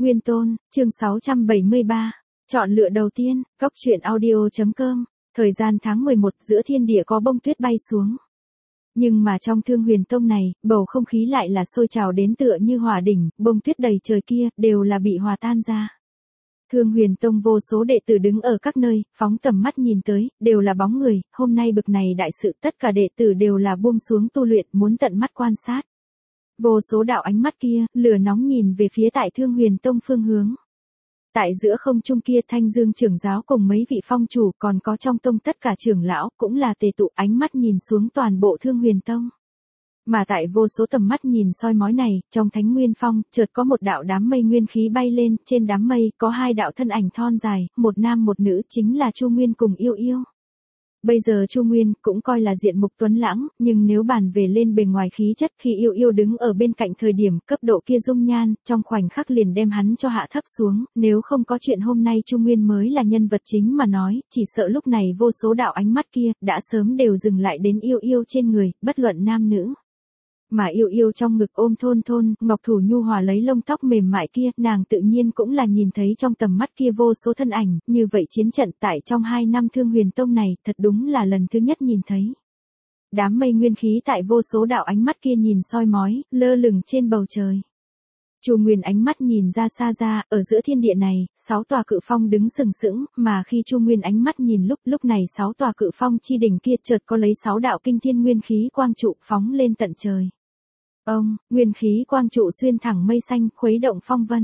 Nguyên Tôn, chương 673. Chọn lựa đầu tiên, góc truyện audio.com. Thời gian tháng 11 giữa thiên địa có bông tuyết bay xuống. Nhưng mà trong Thương Huyền Tông này, bầu không khí lại là sôi trào đến tựa như hỏa đỉnh, bông tuyết đầy trời kia, đều là bị hòa tan ra. Thương Huyền Tông vô số đệ tử đứng ở các nơi, phóng tầm mắt nhìn tới, đều là bóng người, hôm nay bực này đại sự tất cả đệ tử đều là buông xuống tu luyện, muốn tận mắt quan sát. Vô số đạo ánh mắt kia, lửa nóng nhìn về phía tại Thương Huyền Tông phương hướng. Tại giữa không trung kia Thanh Dương trưởng giáo cùng mấy vị phong chủ còn có trong tông tất cả trưởng lão cũng là tề tụ ánh mắt nhìn xuống toàn bộ Thương Huyền Tông. Mà tại vô số tầm mắt nhìn soi mói này, trong Thánh Nguyên Phong, chợt có một đạo đám mây nguyên khí bay lên, trên đám mây có hai đạo thân ảnh thon dài, một nam một nữ chính là Chu Nguyên cùng Yêu Yêu. Bây giờ Chu Nguyên cũng coi là diện mục tuấn lãng, nhưng nếu bàn về lên bề ngoài khí chất khi Yêu Yêu đứng ở bên cạnh thời điểm cấp độ kia dung nhan, trong khoảnh khắc liền đem hắn cho hạ thấp xuống, nếu không có chuyện hôm nay Chu Nguyên mới là nhân vật chính mà nói, chỉ sợ lúc này vô số đạo ánh mắt kia, đã sớm đều dừng lại đến Yêu Yêu trên người, bất luận nam nữ. Mà Yêu Yêu trong ngực ôm Thôn Thôn, ngọc thủ nhu hòa lấy lông tóc mềm mại kia, nàng tự nhiên cũng là nhìn thấy trong tầm mắt kia vô số thân ảnh, như vậy chiến trận tại trong 2 năm Thương Huyền Tông này, thật đúng là lần thứ nhất nhìn thấy. Đám mây nguyên khí tại vô số đạo ánh mắt kia nhìn soi mói, lơ lửng trên bầu trời. Chu Nguyên ánh mắt nhìn ra xa ra, ở giữa thiên địa này, 6 tòa cự phong đứng sừng sững, mà khi Chu Nguyên ánh mắt nhìn lúc này 6 tòa cự phong chi đỉnh kia chợt có lấy 6 đạo kinh thiên nguyên khí quang trụ phóng lên tận trời. Ông, nguyên khí quang trụ xuyên thẳng mây xanh, khuấy động phong vân.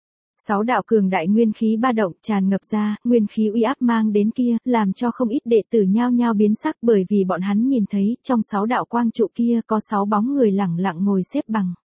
6 đạo cường đại nguyên khí ba động tràn ngập ra, nguyên khí uy áp mang đến kia, làm cho không ít đệ tử nhao nhao biến sắc bởi vì bọn hắn nhìn thấy, trong 6 đạo quang trụ kia có 6 bóng người lẳng lặng ngồi xếp bằng.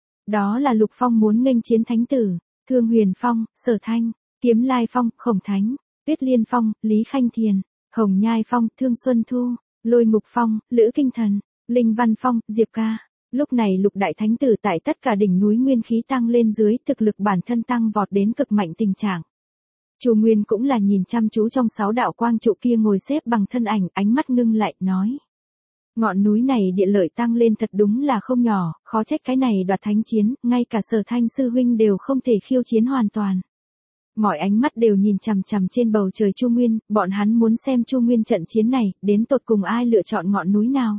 Đó là Lục Phong muốn nghênh chiến thánh tử, Thương Huyền Phong, Sở Thanh, Kiếm Lai Phong, Khổng Thánh, Tuyết Liên Phong, Lý Khanh Thiền, Hồng Nhai Phong, Thương Xuân Thu, Lôi Ngục Phong, Lữ Kinh Thần, Linh Văn Phong, Diệp Ca. Lúc này Lục Đại Thánh Tử tại tất cả đỉnh núi nguyên khí tăng lên dưới, thực lực bản thân tăng vọt đến cực mạnh tình trạng. Chu Nguyên cũng là nhìn chăm chú trong 6 đạo quang trụ kia ngồi xếp bằng thân ảnh, ánh mắt ngưng lại, nói. Ngọn núi này địa lợi tăng lên thật đúng là không nhỏ, khó trách cái này đoạt thánh chiến, ngay cả Sở Thanh sư huynh đều không thể khiêu chiến hoàn toàn. Mọi ánh mắt đều nhìn chằm chằm trên bầu trời Chu Nguyên, bọn hắn muốn xem Chu Nguyên trận chiến này, đến tột cùng ai lựa chọn ngọn núi nào.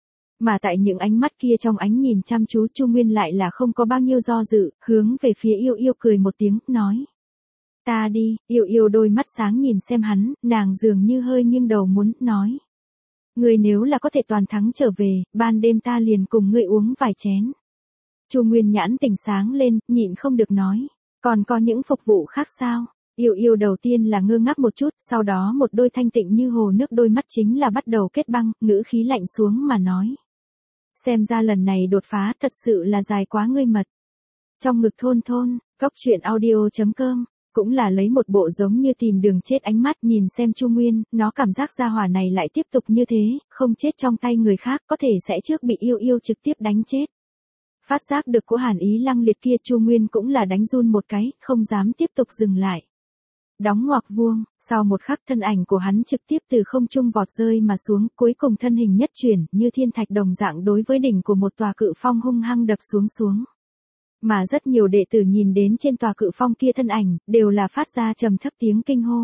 Mà tại những ánh mắt kia trong ánh nhìn chăm chú Chu Nguyên lại là không có bao nhiêu do dự, hướng về phía Yêu Yêu cười một tiếng, nói. Ta đi, Yêu Yêu đôi mắt sáng nhìn xem hắn, nàng dường như hơi nghiêng đầu muốn, nói. Ngươi nếu là có thể toàn thắng trở về, ban đêm ta liền cùng ngươi uống vài chén. Chu Nguyên nhãn tỉnh sáng lên, nhịn không được nói. Còn có những phục vụ khác sao? Yêu Yêu đầu tiên là ngơ ngác một chút, sau đó một đôi thanh tịnh như hồ nước đôi mắt chính là bắt đầu kết băng, ngữ khí lạnh xuống mà nói. Xem ra lần này đột phá thật sự là dài quá ngươi mật. Trong ngực Thôn Thôn, góc truyện audio.com, cũng là lấy một bộ giống như tìm đường chết ánh mắt nhìn xem Chu Nguyên, nó cảm giác gia hỏa này lại tiếp tục như thế, không chết trong tay người khác có thể sẽ trước bị Yêu Yêu trực tiếp đánh chết. Phát giác được cỗ hàn ý lăng liệt kia Chu Nguyên cũng là đánh run một cái, không dám tiếp tục dừng lại. Đóng ngoặc vuông, sau một khắc thân ảnh của hắn trực tiếp từ không trung vọt rơi mà xuống, cuối cùng thân hình nhất chuyển, như thiên thạch đồng dạng đối với đỉnh của một tòa cự phong hung hăng đập xuống. Mà rất nhiều đệ tử nhìn đến trên tòa cự phong kia thân ảnh, đều là phát ra trầm thấp tiếng kinh hô.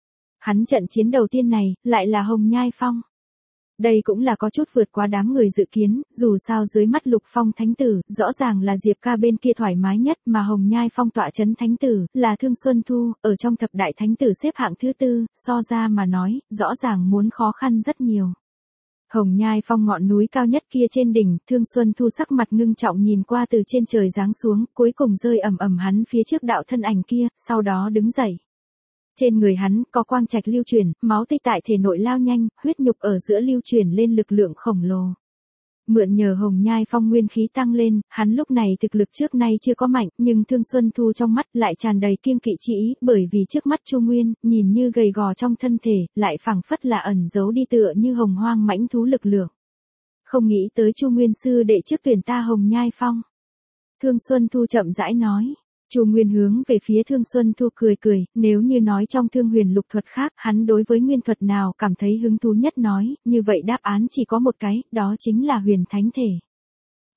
Hắn trận chiến đầu tiên này, lại là Hồng Nhai Phong. Đây cũng là có chút vượt quá đám người dự kiến, dù sao dưới mắt Lục Phong Thánh Tử, rõ ràng là Diệp Ca bên kia thoải mái nhất mà Hồng Nhai Phong tọa chấn Thánh Tử, là Thương Xuân Thu, ở trong thập đại Thánh Tử xếp hạng thứ 4, so ra mà nói, rõ ràng muốn khó khăn rất nhiều. Hồng Nhai Phong ngọn núi cao nhất kia trên đỉnh, Thương Xuân Thu sắc mặt ngưng trọng nhìn qua từ trên trời giáng xuống, cuối cùng rơi ầm ầm hắn phía trước đạo thân ảnh kia, sau đó đứng dậy. Trên người hắn có quang trạch lưu chuyển, máu tươi tại thể nội lao nhanh, huyết nhục ở giữa lưu chuyển lên lực lượng khổng lồ. Mượn nhờ Hồng Nhai Phong nguyên khí tăng lên, hắn lúc này thực lực trước nay chưa có mạnh, nhưng Thương Xuân Thu trong mắt lại tràn đầy kiêng kỵ chi ý, bởi vì trước mắt Chu Nguyên, nhìn như gầy gò trong thân thể, lại phảng phất là ẩn giấu đi tựa như hồng hoang mãnh thú lực lượng. Không nghĩ tới Chu Nguyên sư đệ trước tuyển ta Hồng Nhai Phong. Thương Xuân Thu chậm rãi nói. Chu Nguyên hướng về phía Thương Xuân Thu cười, nếu như nói trong Thương Huyền lục thuật khác, hắn đối với nguyên thuật nào cảm thấy hứng thú nhất nói, như vậy đáp án chỉ có một cái, đó chính là Huyền Thánh Thể.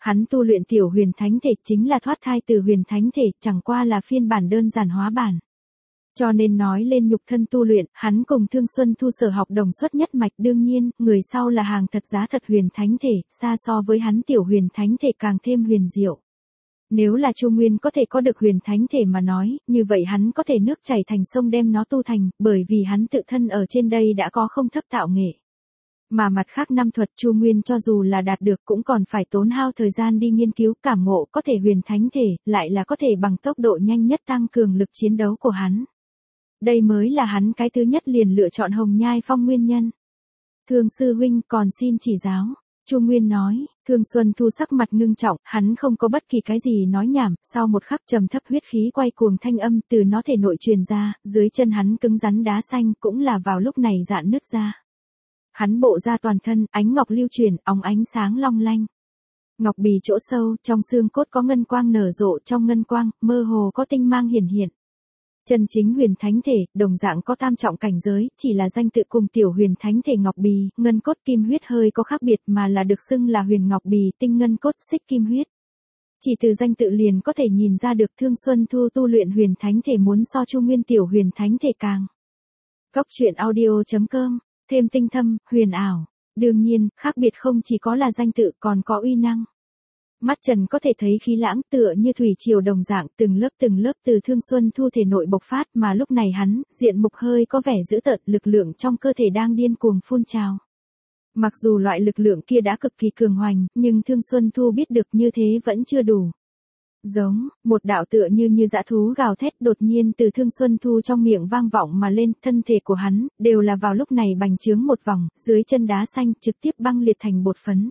Hắn tu luyện tiểu huyền thánh thể chính là thoát thai từ huyền thánh thể, chẳng qua là phiên bản đơn giản hóa bản. Cho nên nói lên nhục thân tu luyện, hắn cùng Thương Xuân Thu sở học đồng xuất nhất mạch, đương nhiên, người sau là hàng thật giá thật huyền thánh thể, xa so với hắn tiểu huyền thánh thể càng thêm huyền diệu. Nếu là Chu Nguyên có thể có được huyền thánh thể mà nói, như vậy hắn có thể nước chảy thành sông đem nó tu thành, bởi vì hắn tự thân ở trên đây đã có không thấp tạo nghệ. Mà mặt khác năm thuật Chu Nguyên cho dù là đạt được cũng còn phải tốn hao thời gian đi nghiên cứu, cảm ngộ có thể huyền thánh thể, lại là có thể bằng tốc độ nhanh nhất tăng cường lực chiến đấu của hắn. Đây mới là hắn cái thứ nhất liền lựa chọn Hồng Nhai Phong nguyên nhân. Thương sư huynh còn xin chỉ giáo. Chu Nguyên nói, Thương Xuân Thu sắc mặt ngưng trọng, hắn không có bất kỳ cái gì nói nhảm, sau một khắc trầm thấp huyết khí quay cuồng thanh âm từ nó thể nội truyền ra, dưới chân hắn cứng rắn đá xanh cũng là vào lúc này rạn nứt ra. Hắn bộ ra toàn thân, ánh ngọc lưu chuyển, óng ánh sáng long lanh. Ngọc bì chỗ sâu, trong xương cốt có ngân quang nở rộ, trong ngân quang, mơ hồ có tinh mang hiển hiện. Chân chính huyền thánh thể, đồng dạng có tam trọng cảnh giới, chỉ là danh tự cùng tiểu huyền thánh thể ngọc bì, ngân cốt kim huyết hơi có khác biệt mà là được xưng là huyền ngọc bì tinh ngân cốt xích kim huyết. Chỉ từ danh tự liền có thể nhìn ra được Thương Xuân Thu tu luyện huyền thánh thể muốn so Chu Nguyên tiểu huyền thánh thể càng. Góc truyện audio.com, thêm tinh thâm, huyền ảo. Đương nhiên, khác biệt không chỉ có là danh tự còn có uy năng. Mắt trần có thể thấy khí lãng tựa như thủy triều đồng dạng từng lớp từ Thương Xuân Thu thể nội bộc phát mà lúc này hắn, diện mục hơi có vẻ dữ tợn, lực lượng trong cơ thể đang điên cuồng phun trào. Mặc dù loại lực lượng kia đã cực kỳ cường hoành, nhưng Thương Xuân Thu biết được như thế vẫn chưa đủ. Giống, một đạo tựa như dã thú gào thét đột nhiên từ Thương Xuân Thu trong miệng vang vọng mà lên, thân thể của hắn, đều là vào lúc này bành trướng một vòng, dưới chân đá xanh trực tiếp băng liệt thành bột phấn.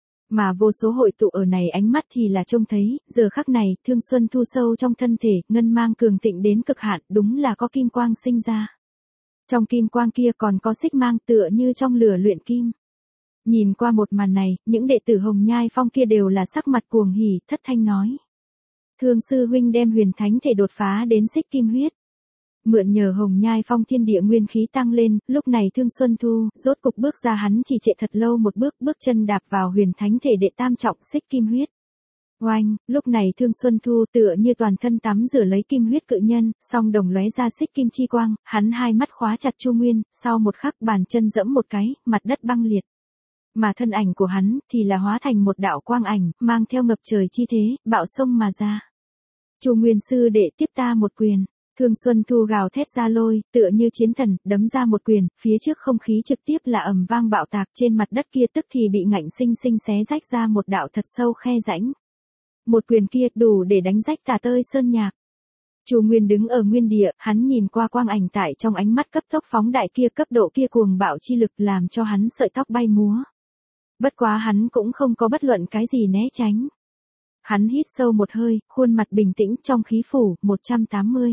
Mà vô số hội tụ ở này ánh mắt thì là trông thấy, giờ khắc này, Thương Xuân Thu sâu trong thân thể, ngân mang cường thịnh đến cực hạn, đúng là có kim quang sinh ra. Trong kim quang kia còn có xích mang tựa như trong lửa luyện kim. Nhìn qua một màn này, những đệ tử Hồng Nhai Phong kia đều là sắc mặt cuồng hỉ, thất thanh nói. Thương sư huynh đem huyền thánh thể đột phá đến xích kim huyết. Mượn nhờ Hồng Nhai Phong thiên địa nguyên khí tăng lên, lúc này Thương Xuân Thu, rốt cục bước ra hắn chỉ trệ thật lâu một bước chân đạp vào huyền thánh thể đệ tam trọng xích kim huyết. Oanh, lúc này Thương Xuân Thu tựa như toàn thân tắm rửa lấy kim huyết cự nhân, song đồng lóe ra xích kim chi quang, hắn hai mắt khóa chặt Chu Nguyên, sau một khắc bàn chân giẫm một cái, mặt đất băng liệt. Mà thân ảnh của hắn thì là hóa thành một đạo quang ảnh, mang theo ngập trời chi thế, bạo sông mà ra. Chu Nguyên sư đệ tiếp ta một quyền. Thương Xuân Thu gào thét ra lôi, tựa như chiến thần, đấm ra một quyền, phía trước không khí trực tiếp là ầm vang bạo tạc trên mặt đất kia tức thì bị ngạnh sinh sinh xé rách ra một đạo thật sâu khe rãnh. Một quyền kia đủ để đánh rách Tà Tơi Sơn Nhạc. Chu Nguyên đứng ở nguyên địa, hắn nhìn qua quang ảnh tại trong ánh mắt cấp tốc phóng đại kia cấp độ kia cuồng bạo chi lực làm cho hắn sợi tóc bay múa. Bất quá hắn cũng không có bất luận cái gì né tránh. Hắn hít sâu một hơi, khuôn mặt bình tĩnh trong khí phủ, 180.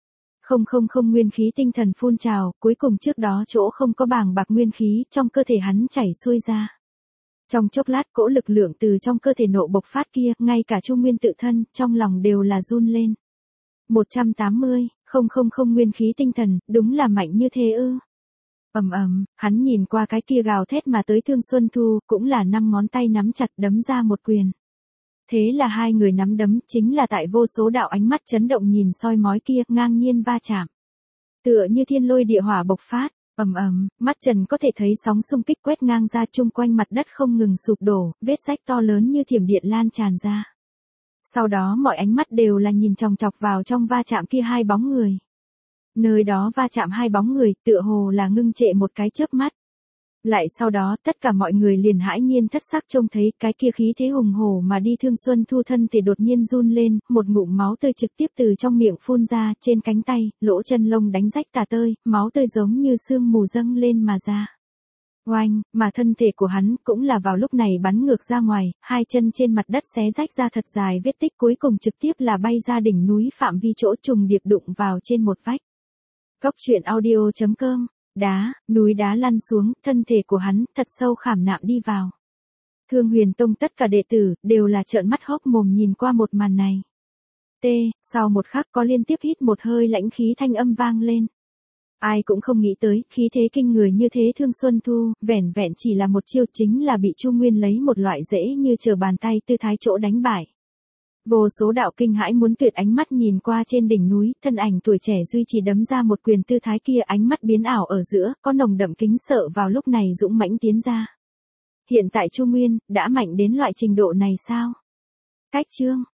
Không nguyên khí tinh thần phun trào, cuối cùng trước đó chỗ không có bàng bạc nguyên khí trong cơ thể hắn chảy xuôi ra. Trong chốc lát cỗ lực lượng từ trong cơ thể nộ bộc phát kia, ngay cả Chu Nguyên tự thân, trong lòng đều là run lên. 180, không nguyên khí tinh thần, đúng là mạnh như thế ư. Hắn nhìn qua cái kia gào thét mà tới Thương Xuân Thu, cũng là 5 ngón tay nắm chặt đấm ra một quyền. Thế là hai người nắm đấm, chính là tại vô số đạo ánh mắt chấn động nhìn soi mói kia, ngang nhiên va chạm. Tựa như thiên lôi địa hỏa bộc phát, mắt trần có thể thấy sóng xung kích quét ngang ra chung quanh mặt đất không ngừng sụp đổ, vết rách to lớn như thiểm điện lan tràn ra. Sau đó mọi ánh mắt đều là nhìn chòng chọc vào trong va chạm kia hai bóng người. Nơi đó va chạm hai bóng người, tựa hồ là ngưng trệ một cái chớp mắt. Lại sau đó, tất cả mọi người liền hãi nhiên thất sắc trông thấy cái kia khí thế hùng hổ mà đi Thương Xuân Thu thân thì đột nhiên run lên, một ngụm máu tươi trực tiếp từ trong miệng phun ra, trên cánh tay, lỗ chân lông đánh rách tả tơi, máu tươi giống như sương mù dâng lên mà ra. Oanh, mà thân thể của hắn cũng là vào lúc này bắn ngược ra ngoài, hai chân trên mặt đất xé rách ra thật dài vết tích cuối cùng trực tiếp là bay ra đỉnh núi phạm vi chỗ trùng điệp đụng vào trên một vách. Góc truyện audio.com. Núi đá lăn xuống, thân thể của hắn thật sâu khảm nạm đi vào. Thương Huyền Tông tất cả đệ tử đều là trợn mắt hốc mồm nhìn qua một màn này. Sau một khắc có liên tiếp hít một hơi lãnh khí thanh âm vang lên. Ai cũng không nghĩ tới, khí thế kinh người như thế Thương Xuân Thu, vẻn vẹn chỉ là một chiêu chính là bị Chu Nguyên lấy một loại dễ như trở bàn tay tư thái chỗ đánh bại. Vô số đạo kinh hãi muốn tuyệt ánh mắt nhìn qua trên đỉnh núi, thân ảnh tuổi trẻ duy trì đấm ra một quyền tư thái kia ánh mắt biến ảo ở giữa, có nồng đậm kính sợ vào lúc này dũng mãnh tiến ra. Hiện tại Chu Nguyên, đã mạnh đến loại trình độ này sao? Cách chương